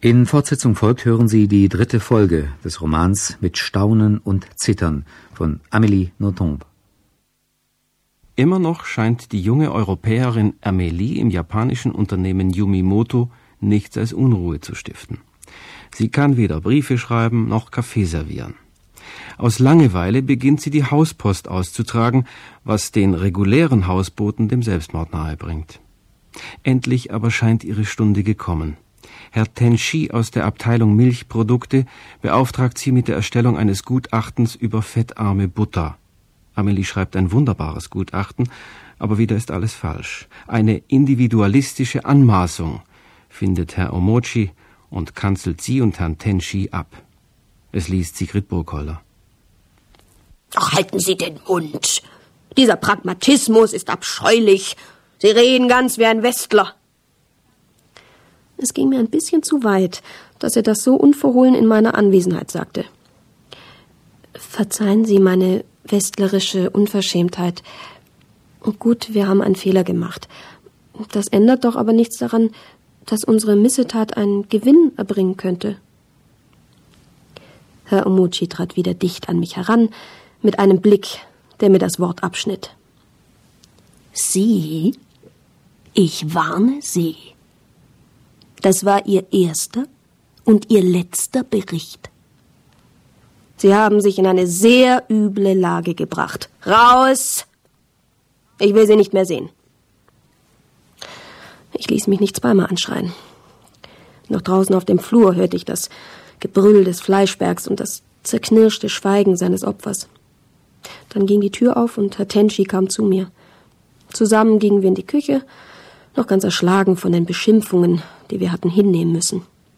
In Fortsetzung folgt, hören Sie die 3. Folge des Romans Mit Staunen und Zittern von Amélie Nothomb. Immer noch scheint die junge Europäerin Amélie im japanischen Unternehmen Yumimoto nichts als Unruhe zu stiften. Sie kann weder Briefe schreiben noch Kaffee servieren. Aus Langeweile beginnt sie die Hauspost auszutragen, was den regulären Hausboten dem Selbstmord nahebringt. Endlich aber scheint ihre Stunde gekommen. Herr Tenshi aus der Abteilung Milchprodukte beauftragt sie mit der Erstellung eines Gutachtens über fettarme Butter. Amélie schreibt ein wunderbares Gutachten, aber wieder ist alles falsch. Eine individualistische Anmaßung findet Herr Omochi und kanzelt sie und Herrn Tenshi ab. Es liest Sigrid Burkholder. Ach, halten Sie den Mund. Dieser Pragmatismus ist abscheulich. Sie reden ganz wie ein Westler. Es ging mir ein bisschen zu weit, dass er das so unverhohlen in meiner Anwesenheit sagte. Verzeihen Sie meine westlerische Unverschämtheit. Gut, wir haben einen Fehler gemacht. Das ändert doch aber nichts daran, dass unsere Missetat einen Gewinn erbringen könnte. Herr Omochi trat wieder dicht an mich heran, mit einem Blick, der mir das Wort abschnitt. Sie? Ich warne Sie. Das war Ihr erster und Ihr letzter Bericht. Sie haben sich in eine sehr üble Lage gebracht. Raus! Ich will Sie nicht mehr sehen. Ich ließ mich nicht zweimal anschreien. Noch draußen auf dem Flur hörte ich das Gebrüll des Fleischbergs und das zerknirschte Schweigen seines Opfers. Dann ging die Tür auf und Herr Tenshi kam zu mir. Zusammen gingen wir in die Küche, noch ganz erschlagen von den Beschimpfungen, die wir hatten hinnehmen müssen.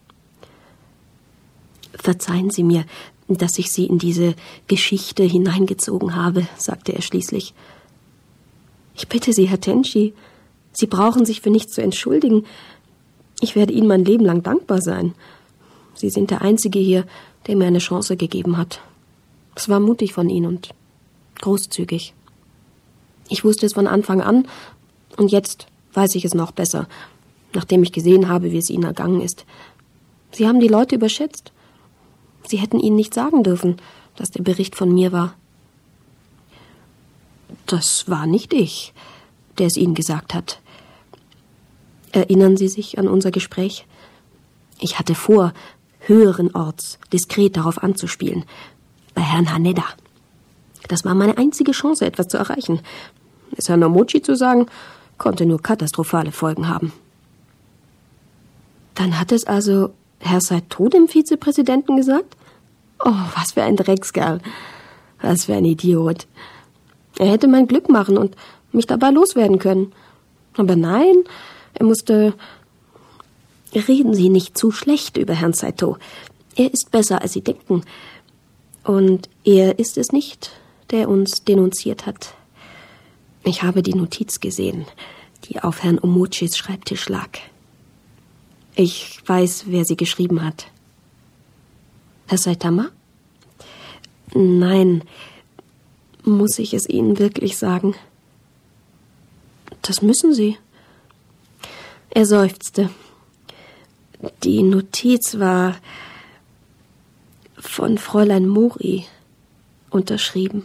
Verzeihen Sie mir, dass ich Sie in diese Geschichte hineingezogen habe, sagte er schließlich. Ich bitte Sie, Herr Tenshi, Sie brauchen sich für nichts zu entschuldigen. Ich werde Ihnen mein Leben lang dankbar sein. Sie sind der Einzige hier, der mir eine Chance gegeben hat. Es war mutig von Ihnen und großzügig. Ich wusste es von Anfang an und jetzt weiß ich es noch besser, nachdem ich gesehen habe, wie es Ihnen ergangen ist. Sie haben die Leute überschätzt. Sie hätten ihnen nicht sagen dürfen, dass der Bericht von mir war. Das war nicht ich, der es Ihnen gesagt hat. Erinnern Sie sich an unser Gespräch? Ich hatte vor, höheren Orts diskret darauf anzuspielen. Bei Herrn Haneda. Das war meine einzige Chance, etwas zu erreichen. Es Herrn Omochi zu sagen, konnte nur katastrophale Folgen haben. Dann hat es also Herr Saito dem Vizepräsidenten gesagt? Oh, was für ein Dreckskerl. Was für ein Idiot. Er hätte mein Glück machen und mich dabei loswerden können. Aber nein, er musste... Reden Sie nicht zu schlecht über Herrn Saito. Er ist besser, als Sie denken. Und er ist es nicht, der uns denunziert hat. Ich habe die Notiz gesehen, die auf Herrn Omochis Schreibtisch lag. Ich weiß, wer sie geschrieben hat. Herr Saitama? Nein, muss ich es Ihnen wirklich sagen? Das müssen Sie. Er seufzte. Die Notiz war von Fräulein Mori unterschrieben.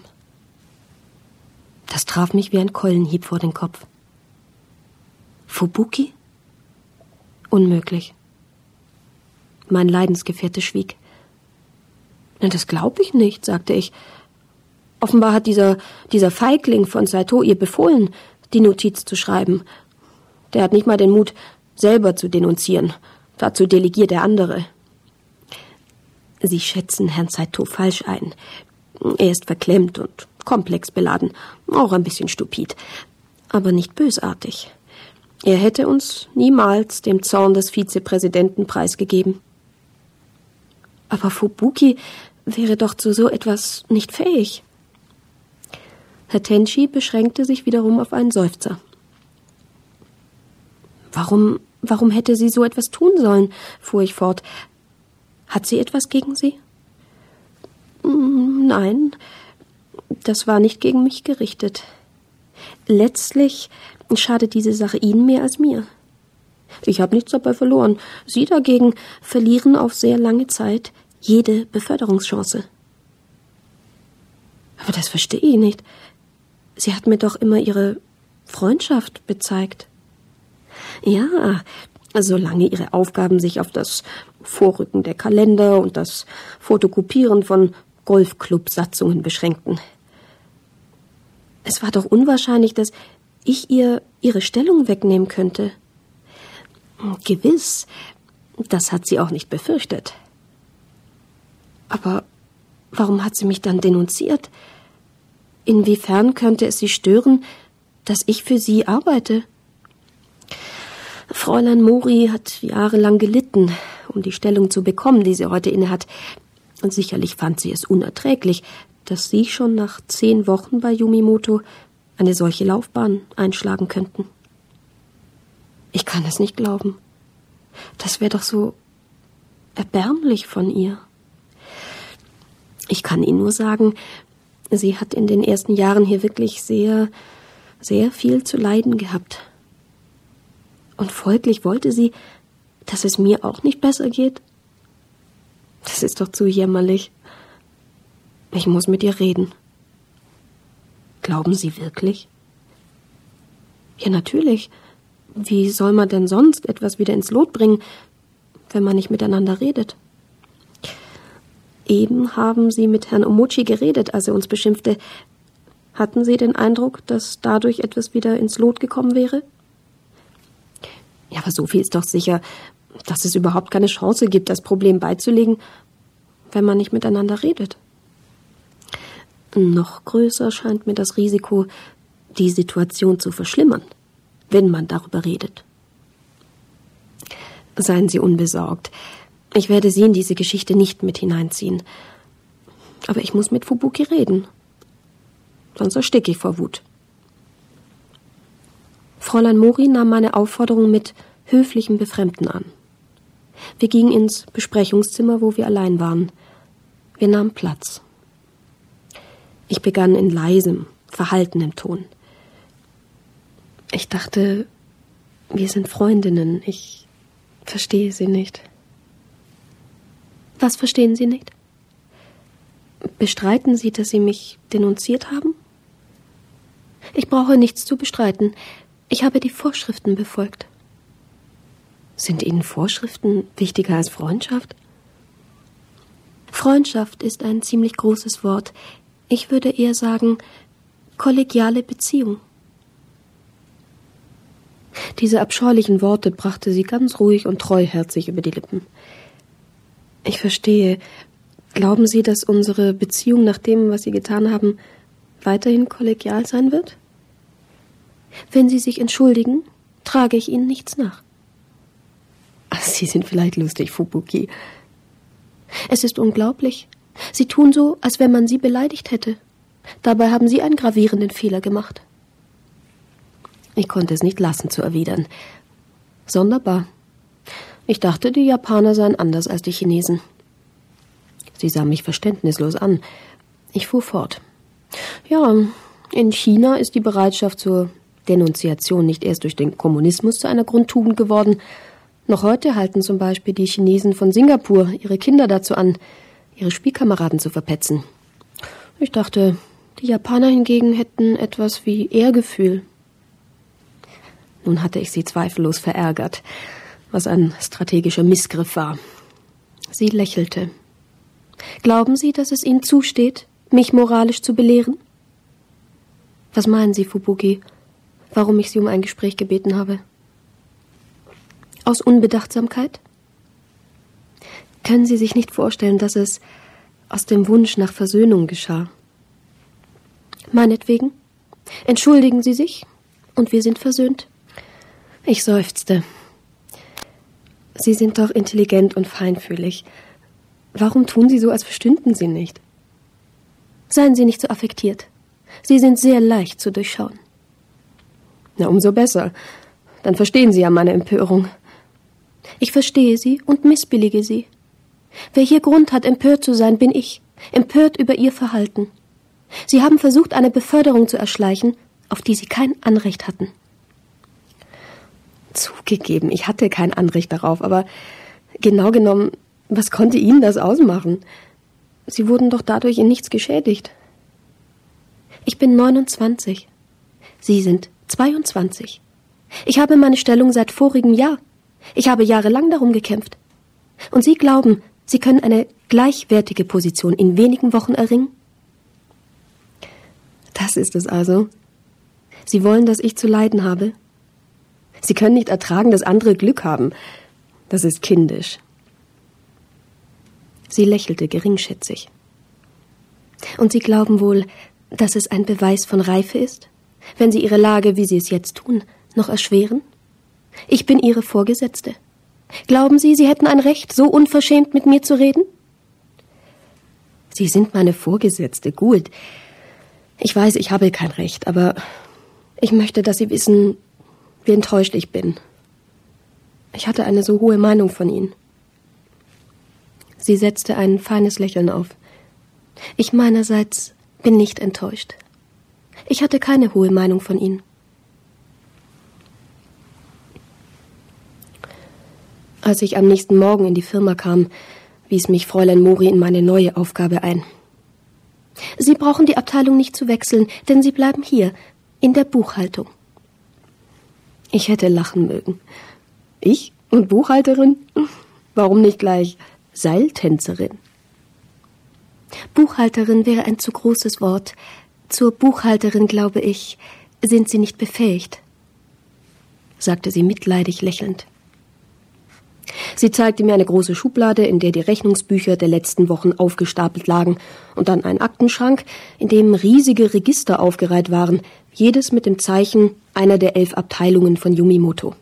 Das traf mich wie ein Keulenhieb vor den Kopf. Fubuki? Unmöglich. Mein Leidensgefährte schwieg. Das glaube ich nicht, sagte ich. Offenbar hat dieser Feigling von Saito ihr befohlen, die Notiz zu schreiben. Der hat nicht mal den Mut, selber zu denunzieren. Dazu delegiert er andere. Sie schätzen Herrn Saito falsch ein. Er ist verklemmt und komplexbeladen, auch ein bisschen stupid, aber nicht bösartig. Er hätte uns niemals dem Zorn des Vizepräsidenten preisgegeben. Aber Fubuki wäre doch zu so etwas nicht fähig. Herr Tenshi beschränkte sich wiederum auf einen Seufzer. Warum hätte sie so etwas tun sollen, fuhr ich fort. Hat sie etwas gegen Sie? Nein, das war nicht gegen mich gerichtet. Letztlich schadet diese Sache Ihnen mehr als mir. Ich habe nichts dabei verloren. Sie dagegen verlieren auf sehr lange Zeit jede Beförderungschance. Aber das verstehe ich nicht. Sie hat mir doch immer ihre Freundschaft bezeigt. Ja, solange ihre Aufgaben sich auf das Vorrücken der Kalender und das Fotokopieren von Golfclub-Satzungen beschränkten. Es war doch unwahrscheinlich, dass ich ihr ihre Stellung wegnehmen könnte. Gewiss, das hat sie auch nicht befürchtet. Aber warum hat sie mich dann denunziert? Inwiefern könnte es sie stören, dass ich für sie arbeite? Fräulein Mori hat jahrelang gelitten, um die Stellung zu bekommen, die sie heute innehat. Und sicherlich fand sie es unerträglich, dass Sie schon nach 10 Wochen bei Yumimoto eine solche Laufbahn einschlagen könnten. Ich kann es nicht glauben. Das wäre doch so erbärmlich von ihr. Ich kann Ihnen nur sagen, sie hat in den ersten Jahren hier wirklich sehr, sehr viel zu leiden gehabt. Und folglich wollte sie, dass es mir auch nicht besser geht. Das ist doch zu jämmerlich. Ich muss mit ihr reden. Glauben Sie wirklich? Ja, natürlich. Wie soll man denn sonst etwas wieder ins Lot bringen, wenn man nicht miteinander redet? Eben haben Sie mit Herrn Omochi geredet, als er uns beschimpfte. Hatten Sie den Eindruck, dass dadurch etwas wieder ins Lot gekommen wäre? Ja, aber so viel ist doch sicher, dass es überhaupt keine Chance gibt, das Problem beizulegen, wenn man nicht miteinander redet. Noch größer scheint mir das Risiko, die Situation zu verschlimmern, wenn man darüber redet. Seien Sie unbesorgt. Ich werde Sie in diese Geschichte nicht mit hineinziehen. Aber ich muss mit Fubuki reden. Sonst ersticke ich vor Wut. Fräulein Mori nahm meine Aufforderung mit höflichem Befremden an. Wir gingen ins Besprechungszimmer, wo wir allein waren. Wir nahmen Platz. Ich begann in leisem, verhaltenem Ton. Ich dachte, wir sind Freundinnen. Ich verstehe Sie nicht. Was verstehen Sie nicht? Bestreiten Sie, dass Sie mich denunziert haben? Ich brauche nichts zu bestreiten. Ich habe die Vorschriften befolgt. Sind Ihnen Vorschriften wichtiger als Freundschaft? Freundschaft ist ein ziemlich großes Wort. Ich würde eher sagen, kollegiale Beziehung. Diese abscheulichen Worte brachte sie ganz ruhig und treuherzig über die Lippen. Ich verstehe. Glauben Sie, dass unsere Beziehung nach dem, was Sie getan haben, weiterhin kollegial sein wird? Wenn Sie sich entschuldigen, trage ich Ihnen nichts nach. Ach, Sie sind vielleicht lustig, Fubuki. Es ist unglaublich. Sie tun so, als wenn man Sie beleidigt hätte. Dabei haben Sie einen gravierenden Fehler gemacht. Ich konnte es nicht lassen zu erwidern. Sonderbar. Ich dachte, die Japaner seien anders als die Chinesen. Sie sah mich verständnislos an. Ich fuhr fort. Ja, in China ist die Bereitschaft zur Denunziation nicht erst durch den Kommunismus zu einer Grundtugend geworden. Noch heute halten zum Beispiel die Chinesen von Singapur ihre Kinder dazu an, ihre Spielkameraden zu verpetzen. Ich dachte, die Japaner hingegen hätten etwas wie Ehrgefühl. Nun hatte ich sie zweifellos verärgert, was ein strategischer Missgriff war. Sie lächelte. Glauben Sie, dass es Ihnen zusteht, mich moralisch zu belehren? Was meinen Sie, Fubuki, warum ich Sie um ein Gespräch gebeten habe? Aus Unbedachtsamkeit? Können Sie sich nicht vorstellen, dass es aus dem Wunsch nach Versöhnung geschah? Meinetwegen, entschuldigen Sie sich und wir sind versöhnt. Ich seufzte. Sie sind doch intelligent und feinfühlig. Warum tun Sie so, als verstünden Sie nicht? Seien Sie nicht so affektiert. Sie sind sehr leicht zu durchschauen. Na, umso besser. Dann verstehen Sie ja meine Empörung. Ich verstehe sie und missbillige sie. Wer hier Grund hat, empört zu sein, bin ich. Empört über Ihr Verhalten. Sie haben versucht, eine Beförderung zu erschleichen, auf die Sie kein Anrecht hatten. Zugegeben, ich hatte kein Anrecht darauf, aber genau genommen, was konnte Ihnen das ausmachen? Sie wurden doch dadurch in nichts geschädigt. Ich bin 29. Sie sind 22. Ich habe meine Stellung seit vorigem Jahr. Ich habe jahrelang darum gekämpft. Und Sie glauben, Sie können eine gleichwertige Position in wenigen Wochen erringen? Das ist es also. Sie wollen, dass ich zu leiden habe? Sie können nicht ertragen, dass andere Glück haben. Das ist kindisch. Sie lächelte geringschätzig. Und Sie glauben wohl, dass es ein Beweis von Reife ist, wenn Sie Ihre Lage, wie Sie es jetzt tun, noch erschweren? Ich bin Ihre Vorgesetzte. Glauben Sie, Sie hätten ein Recht, so unverschämt mit mir zu reden? Sie sind meine Vorgesetzte, gut. Ich weiß, ich habe kein Recht, aber ich möchte, dass Sie wissen, wie enttäuscht ich bin. Ich hatte eine so hohe Meinung von Ihnen. Sie setzte ein feines Lächeln auf. Ich meinerseits bin nicht enttäuscht. Ich hatte keine hohe Meinung von Ihnen. Als ich am nächsten Morgen in die Firma kam, wies mich Fräulein Mori in meine neue Aufgabe ein. Sie brauchen die Abteilung nicht zu wechseln, denn Sie bleiben hier, in der Buchhaltung. Ich hätte lachen mögen. Ich und Buchhalterin? Warum nicht gleich Seiltänzerin? Buchhalterin wäre ein zu großes Wort. Zur Buchhalterin, glaube ich, sind Sie nicht befähigt, sagte sie mitleidig lächelnd. Sie zeigte mir eine große Schublade, in der die Rechnungsbücher der letzten Wochen aufgestapelt lagen, und dann einen Aktenschrank, in dem riesige Register aufgereiht waren, jedes mit dem Zeichen einer der 11 Abteilungen von Yumimoto.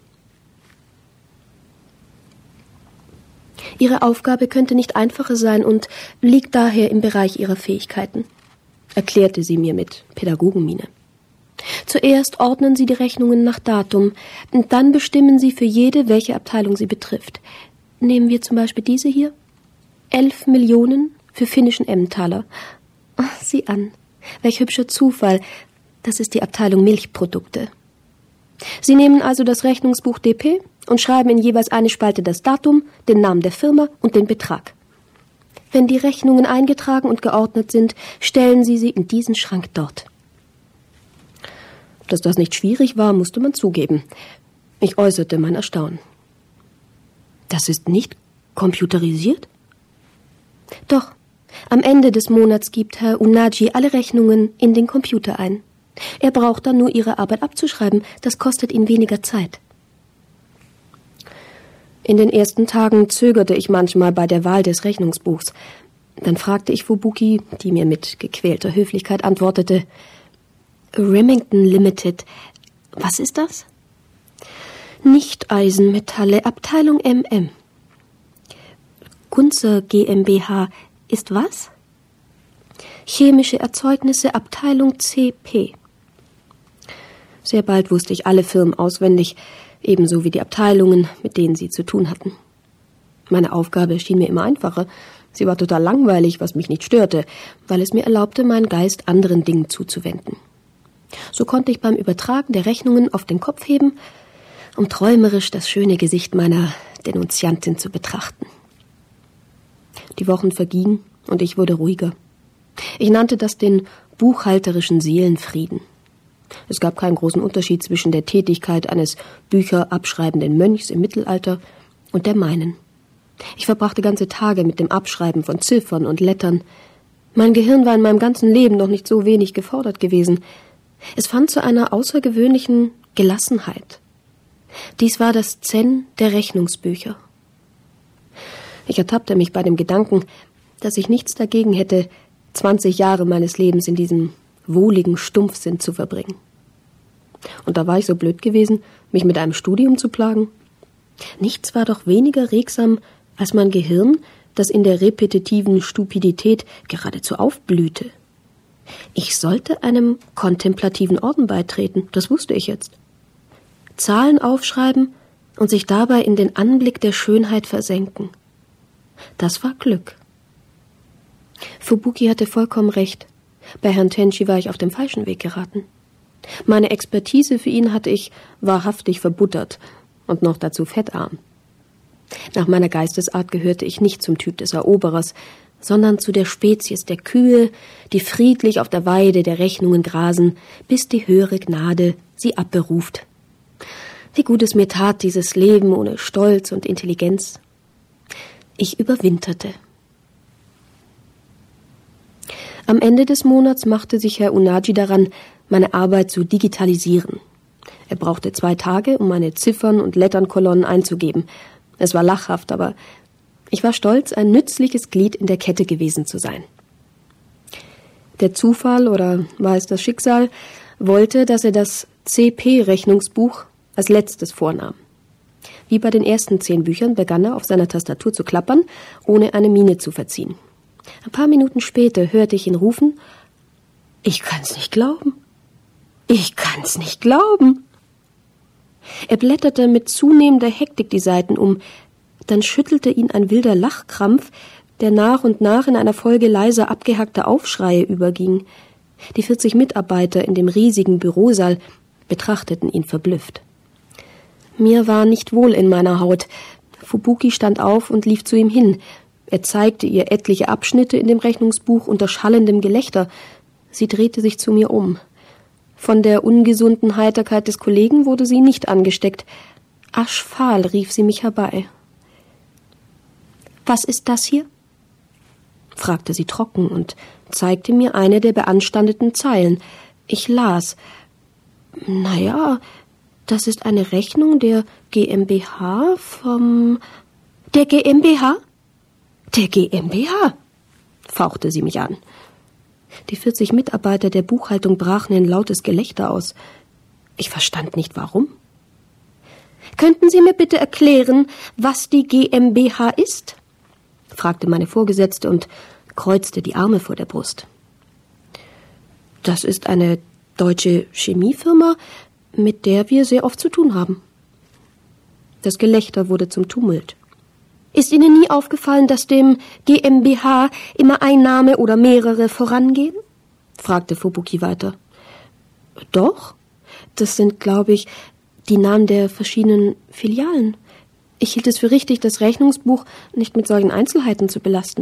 Ihre Aufgabe könnte nicht einfacher sein und liegt daher im Bereich Ihrer Fähigkeiten, erklärte sie mir mit Pädagogenmiene. Zuerst ordnen Sie die Rechnungen nach Datum, und dann bestimmen Sie für jede, welche Abteilung sie betrifft. Nehmen wir zum Beispiel diese hier. 11 Millionen für finnischen Emmentaler. Ach, sieh an, welch hübscher Zufall. Das ist die Abteilung Milchprodukte. Sie nehmen also das Rechnungsbuch DP und schreiben in jeweils eine Spalte das Datum, den Namen der Firma und den Betrag. Wenn die Rechnungen eingetragen und geordnet sind, stellen Sie sie in diesen Schrank dort. Dass das nicht schwierig war, musste man zugeben. Ich äußerte mein Erstaunen. Das ist nicht computerisiert? Doch, am Ende des Monats gibt Herr Unagi alle Rechnungen in den Computer ein. Er braucht dann nur Ihre Arbeit abzuschreiben. Das kostet ihn weniger Zeit. In den ersten Tagen zögerte ich manchmal bei der Wahl des Rechnungsbuchs. Dann fragte ich Fubuki, die mir mit gequälter Höflichkeit antwortete: Remington Limited, was ist das? Nicht-Eisenmetalle, Abteilung MM. Gunzer GmbH ist was? Chemische Erzeugnisse, Abteilung CP. Sehr bald wusste ich alle Firmen auswendig, ebenso wie die Abteilungen, mit denen sie zu tun hatten. Meine Aufgabe schien mir immer einfacher. Sie war total langweilig, was mich nicht störte, weil es mir erlaubte, meinen Geist anderen Dingen zuzuwenden. So konnte ich beim Übertragen der Rechnungen auf den Kopf heben, um träumerisch das schöne Gesicht meiner Denunziantin zu betrachten. Die Wochen vergingen und ich wurde ruhiger. Ich nannte das den buchhalterischen Seelenfrieden. Es gab keinen großen Unterschied zwischen der Tätigkeit eines bücherabschreibenden Mönchs im Mittelalter und der meinen. Ich verbrachte ganze Tage mit dem Abschreiben von Ziffern und Lettern. Mein Gehirn war in meinem ganzen Leben noch nicht so wenig gefordert gewesen. Es fand zu einer außergewöhnlichen Gelassenheit. Dies war das Zen der Rechnungsbücher. Ich ertappte mich bei dem Gedanken, dass ich nichts dagegen hätte, 20 Jahre meines Lebens in diesem wohligen Stumpfsinn zu verbringen. Und da war ich so blöd gewesen, mich mit einem Studium zu plagen. Nichts war doch weniger regsam als mein Gehirn, das in der repetitiven Stupidität geradezu aufblühte. Ich sollte einem kontemplativen Orden beitreten, das wusste ich jetzt. Zahlen aufschreiben und sich dabei in den Anblick der Schönheit versenken. Das war Glück. Fubuki hatte vollkommen recht. Bei Herrn Tenchi war ich auf dem falschen Weg geraten. Meine Expertise für ihn hatte ich wahrhaftig verbuttert. und noch dazu fettarm. Nach meiner Geistesart gehörte ich nicht zum Typ des Eroberers, sondern zu der Spezies der Kühe, die friedlich auf der Weide der Rechnungen grasen, bis die höhere Gnade sie abberuft. Wie gut es mir tat, dieses Leben ohne Stolz und Intelligenz. Ich überwinterte. Am Ende des Monats machte sich Herr Unagi daran, meine Arbeit zu digitalisieren. Er brauchte 2 Tage, um meine Ziffern und Letternkolonnen einzugeben. Es war lachhaft, aber ich war stolz, ein nützliches Glied in der Kette gewesen zu sein. Der Zufall, oder war es das Schicksal, wollte, dass er das CP-Rechnungsbuch als letztes vornahm. Wie bei den ersten 10 Büchern begann er auf seiner Tastatur zu klappern, ohne eine Miene zu verziehen. Ein paar Minuten später hörte ich ihn rufen: »Ich kann's nicht glauben! Ich kann's nicht glauben!« Er blätterte mit zunehmender Hektik die Seiten um. Dann schüttelte ihn ein wilder Lachkrampf, der nach und nach in einer Folge leiser abgehackter Aufschreie überging. Die 40 Mitarbeiter in dem riesigen Bürosaal betrachteten ihn verblüfft. Mir war nicht wohl in meiner Haut. Fubuki stand auf und lief zu ihm hin. Er zeigte ihr etliche Abschnitte in dem Rechnungsbuch unter schallendem Gelächter. Sie drehte sich zu mir um. Von der ungesunden Heiterkeit des Kollegen wurde sie nicht angesteckt. Aschfahl rief sie mich herbei. »Was ist das hier?« fragte sie trocken und zeigte mir eine der beanstandeten Zeilen. Ich las: »Naja, das ist eine Rechnung der GmbH vom...« »Der GmbH? Der GmbH?« fauchte sie mich an. Die 40 Mitarbeiter der Buchhaltung brachen in lautes Gelächter aus. Ich verstand nicht, warum. »Könnten Sie mir bitte erklären, was die GmbH ist?« fragte meine Vorgesetzte und kreuzte die Arme vor der Brust. »Das ist eine deutsche Chemiefirma, mit der wir sehr oft zu tun haben.« Das Gelächter wurde zum Tumult. »Ist Ihnen nie aufgefallen, dass dem GmbH immer ein Name oder mehrere vorangehen?« fragte Fubuki weiter. »Doch, das sind, glaube ich, die Namen der verschiedenen Filialen. Ich hielt es für richtig, das Rechnungsbuch nicht mit solchen Einzelheiten zu belasten.«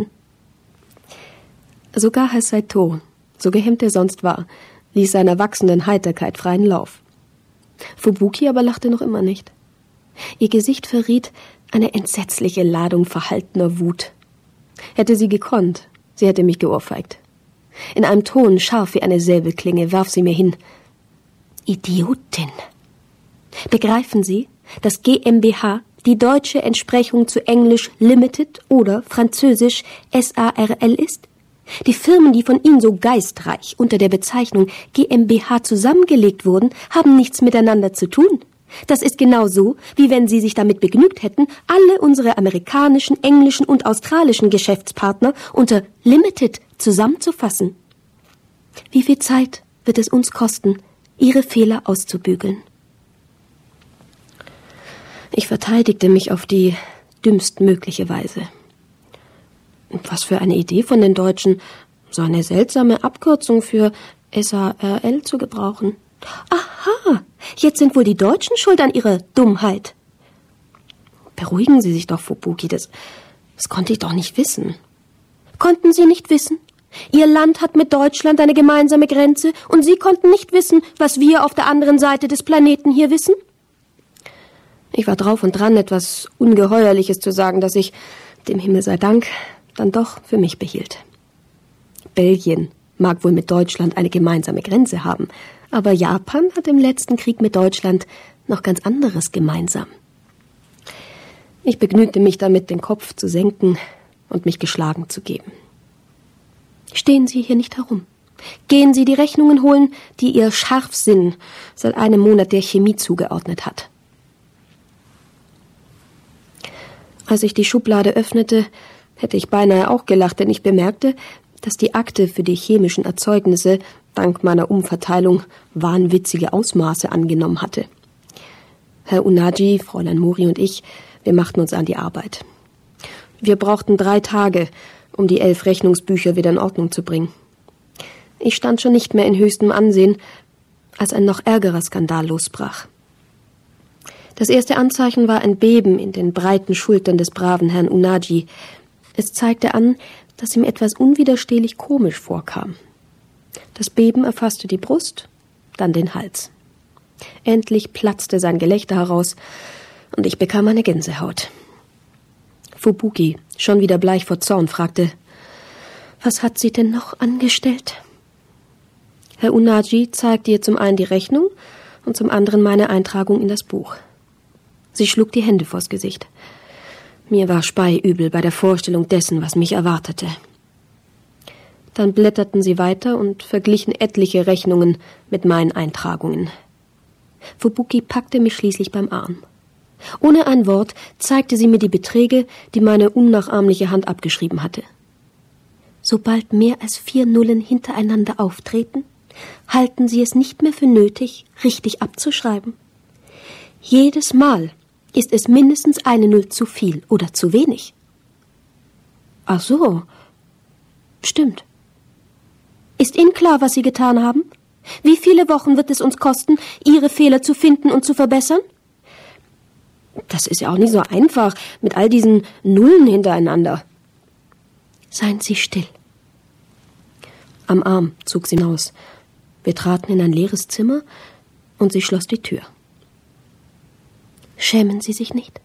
Sogar Herr Saito, so gehemmt er sonst war, ließ seiner wachsenden Heiterkeit freien Lauf. Fubuki aber lachte noch immer nicht. Ihr Gesicht verriet eine entsetzliche Ladung verhaltener Wut. Hätte sie gekonnt, sie hätte mich geohrfeigt. In einem Ton scharf wie eine Säbelklinge warf sie mir hin: »Idiotin! Begreifen Sie, dass GmbH die deutsche Entsprechung zu Englisch Limited oder französisch SARL ist? Die Firmen, die von Ihnen so geistreich unter der Bezeichnung GmbH zusammengelegt wurden, haben nichts miteinander zu tun. Das ist genauso, wie wenn Sie sich damit begnügt hätten, alle unsere amerikanischen, englischen und australischen Geschäftspartner unter Limited zusammenzufassen. Wie viel Zeit wird es uns kosten, Ihre Fehler auszubügeln?« Ich verteidigte mich auf die dümmstmögliche Weise. Was für eine Idee von den Deutschen, so eine seltsame Abkürzung für SARL zu gebrauchen. Aha, jetzt sind wohl die Deutschen schuld an ihrer Dummheit. Beruhigen Sie sich doch, Fubuki, das konnte ich doch nicht wissen. Konnten Sie nicht wissen? Ihr Land hat mit Deutschland eine gemeinsame Grenze und Sie konnten nicht wissen, was wir auf der anderen Seite des Planeten hier wissen? Ich war drauf und dran, etwas Ungeheuerliches zu sagen, das ich, dem Himmel sei Dank, dann doch für mich behielt. Belgien mag wohl mit Deutschland eine gemeinsame Grenze haben, aber Japan hat im letzten Krieg mit Deutschland noch ganz anderes gemeinsam. Ich begnügte mich damit, den Kopf zu senken und mich geschlagen zu geben. Stehen Sie hier nicht herum. Gehen Sie die Rechnungen holen, die Ihr Scharfsinn seit einem Monat der Chemie zugeordnet hat. Als ich die Schublade öffnete, hätte ich beinahe auch gelacht, denn ich bemerkte, dass die Akte für die chemischen Erzeugnisse dank meiner Umverteilung wahnwitzige Ausmaße angenommen hatte. Herr Unagi, Fräulein Mori und ich, wir machten uns an die Arbeit. Wir brauchten 3 Tage, um die 11 Rechnungsbücher wieder in Ordnung zu bringen. Ich stand schon nicht mehr in höchstem Ansehen, als ein noch ärgerer Skandal losbrach. Das erste Anzeichen war ein Beben in den breiten Schultern des braven Herrn Unagi. Es zeigte an, dass ihm etwas unwiderstehlich komisch vorkam. Das Beben erfasste die Brust, dann den Hals. Endlich platzte sein Gelächter heraus, und ich bekam eine Gänsehaut. Fubuki, schon wieder bleich vor Zorn, fragte, »Was hat sie denn noch angestellt?« Herr Unagi zeigte ihr zum einen die Rechnung und zum anderen meine Eintragung in das Buch. Sie schlug die Hände vors Gesicht. Mir war speiübel bei der Vorstellung dessen, was mich erwartete. Dann blätterten sie weiter und verglichen etliche Rechnungen mit meinen Eintragungen. Fubuki packte mich schließlich beim Arm. Ohne ein Wort zeigte sie mir die Beträge, die meine unnachahmliche Hand abgeschrieben hatte. Sobald mehr als 4 Nullen hintereinander auftreten, halten Sie es nicht mehr für nötig, richtig abzuschreiben. Jedes Mal ist es mindestens eine Null zu viel oder zu wenig. Ach so, stimmt. Ist Ihnen klar, was Sie getan haben? Wie viele Wochen wird es uns kosten, Ihre Fehler zu finden und zu verbessern? Das ist ja auch nicht so einfach, mit all diesen Nullen hintereinander. Seien Sie still. Am Arm zog sie hinaus. Wir traten in ein leeres Zimmer und sie schloss die Tür. Schämen Sie sich nicht?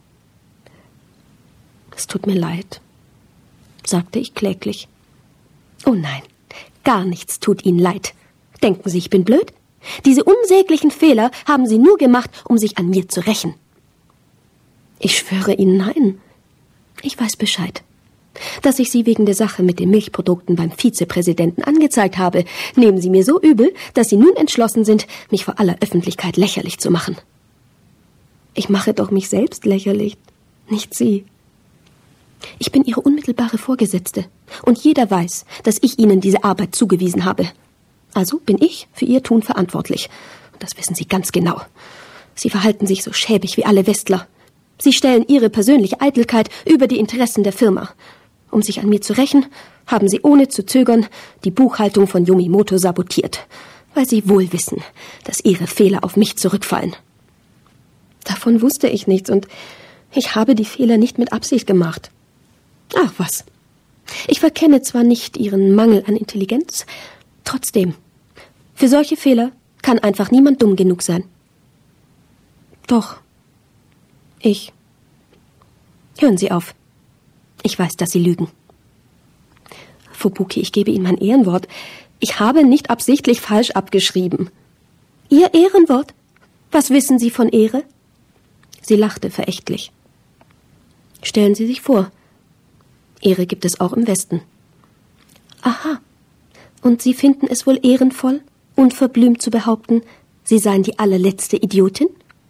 Es tut mir leid, sagte ich kläglich. Oh nein, gar nichts tut Ihnen leid. Denken Sie, ich bin blöd? Diese unsäglichen Fehler haben Sie nur gemacht, um sich an mir zu rächen. Ich schwöre Ihnen, nein. Ich weiß Bescheid. Dass ich Sie wegen der Sache mit den Milchprodukten beim Vizepräsidenten angezeigt habe, nehmen Sie mir so übel, dass Sie nun entschlossen sind, mich vor aller Öffentlichkeit lächerlich zu machen. Ich mache doch mich selbst lächerlich, nicht Sie. Ich bin Ihre unmittelbare Vorgesetzte und jeder weiß, dass ich Ihnen diese Arbeit zugewiesen habe. Also bin ich für Ihr Tun verantwortlich. Und das wissen Sie ganz genau. Sie verhalten sich so schäbig wie alle Westler. Sie stellen Ihre persönliche Eitelkeit über die Interessen der Firma. Um sich an mir zu rächen, haben Sie ohne zu zögern die Buchhaltung von Yumimoto sabotiert, weil Sie wohl wissen, dass Ihre Fehler auf mich zurückfallen. Davon wusste ich nichts und ich habe die Fehler nicht mit Absicht gemacht. Ach was. Ich verkenne zwar nicht Ihren Mangel an Intelligenz, trotzdem, für solche Fehler kann einfach niemand dumm genug sein. Doch. Hören Sie auf. Ich weiß, dass Sie lügen. Fubuki, ich gebe Ihnen mein Ehrenwort. Ich habe nicht absichtlich falsch abgeschrieben. Ihr Ehrenwort? Was wissen Sie von Ehre? Sie lachte verächtlich. Stellen Sie sich vor, Ehre gibt es auch im Westen. Aha. Und Sie finden es wohl ehrenvoll, unverblümt zu behaupten, Sie seien die allerletzte Idiotin?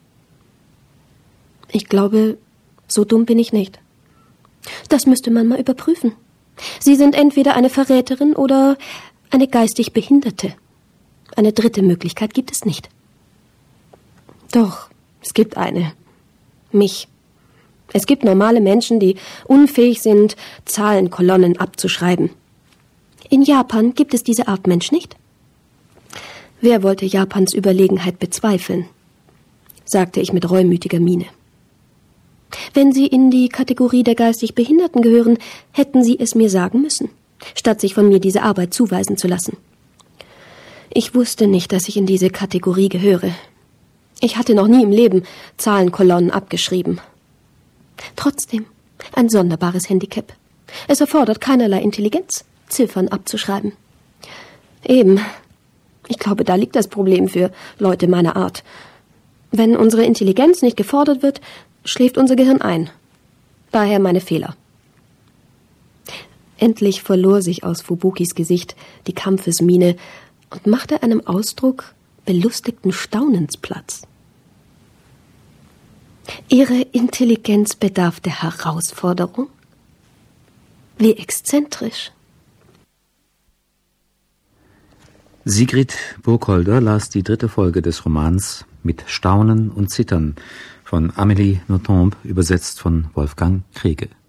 Ich glaube, so dumm bin ich nicht. Das müsste man mal überprüfen. Sie sind entweder eine Verräterin oder eine geistig Behinderte. Eine dritte Möglichkeit gibt es nicht. Doch, es gibt eine. Mich. Es gibt normale Menschen, die unfähig sind, Zahlenkolonnen abzuschreiben. In Japan gibt es diese Art Mensch nicht. Wer wollte Japans Überlegenheit bezweifeln? Sagte ich mit reumütiger Miene. Wenn Sie in die Kategorie der geistig Behinderten gehören, hätten Sie es mir sagen müssen, statt sich von mir diese Arbeit zuweisen zu lassen. Ich wusste nicht, dass ich in diese Kategorie gehöre. Ich hatte noch nie im Leben Zahlenkolonnen abgeschrieben. Trotzdem, ein sonderbares Handicap. Es erfordert keinerlei Intelligenz, Ziffern abzuschreiben. Eben. Ich glaube, da liegt das Problem für Leute meiner Art. Wenn unsere Intelligenz nicht gefordert wird, schläft unser Gehirn ein. Daher meine Fehler. Endlich verlor sich aus Fubukis Gesicht die Kampfesmiene und machte einem Ausdruck belustigten Staunens Platz. Ihre Intelligenz bedarf der Herausforderung? Wie exzentrisch. Sigrid Burkholder las die 3. Folge des Romans Mit Staunen und Zittern von Amélie Nothomb, übersetzt von Wolfgang Kriege.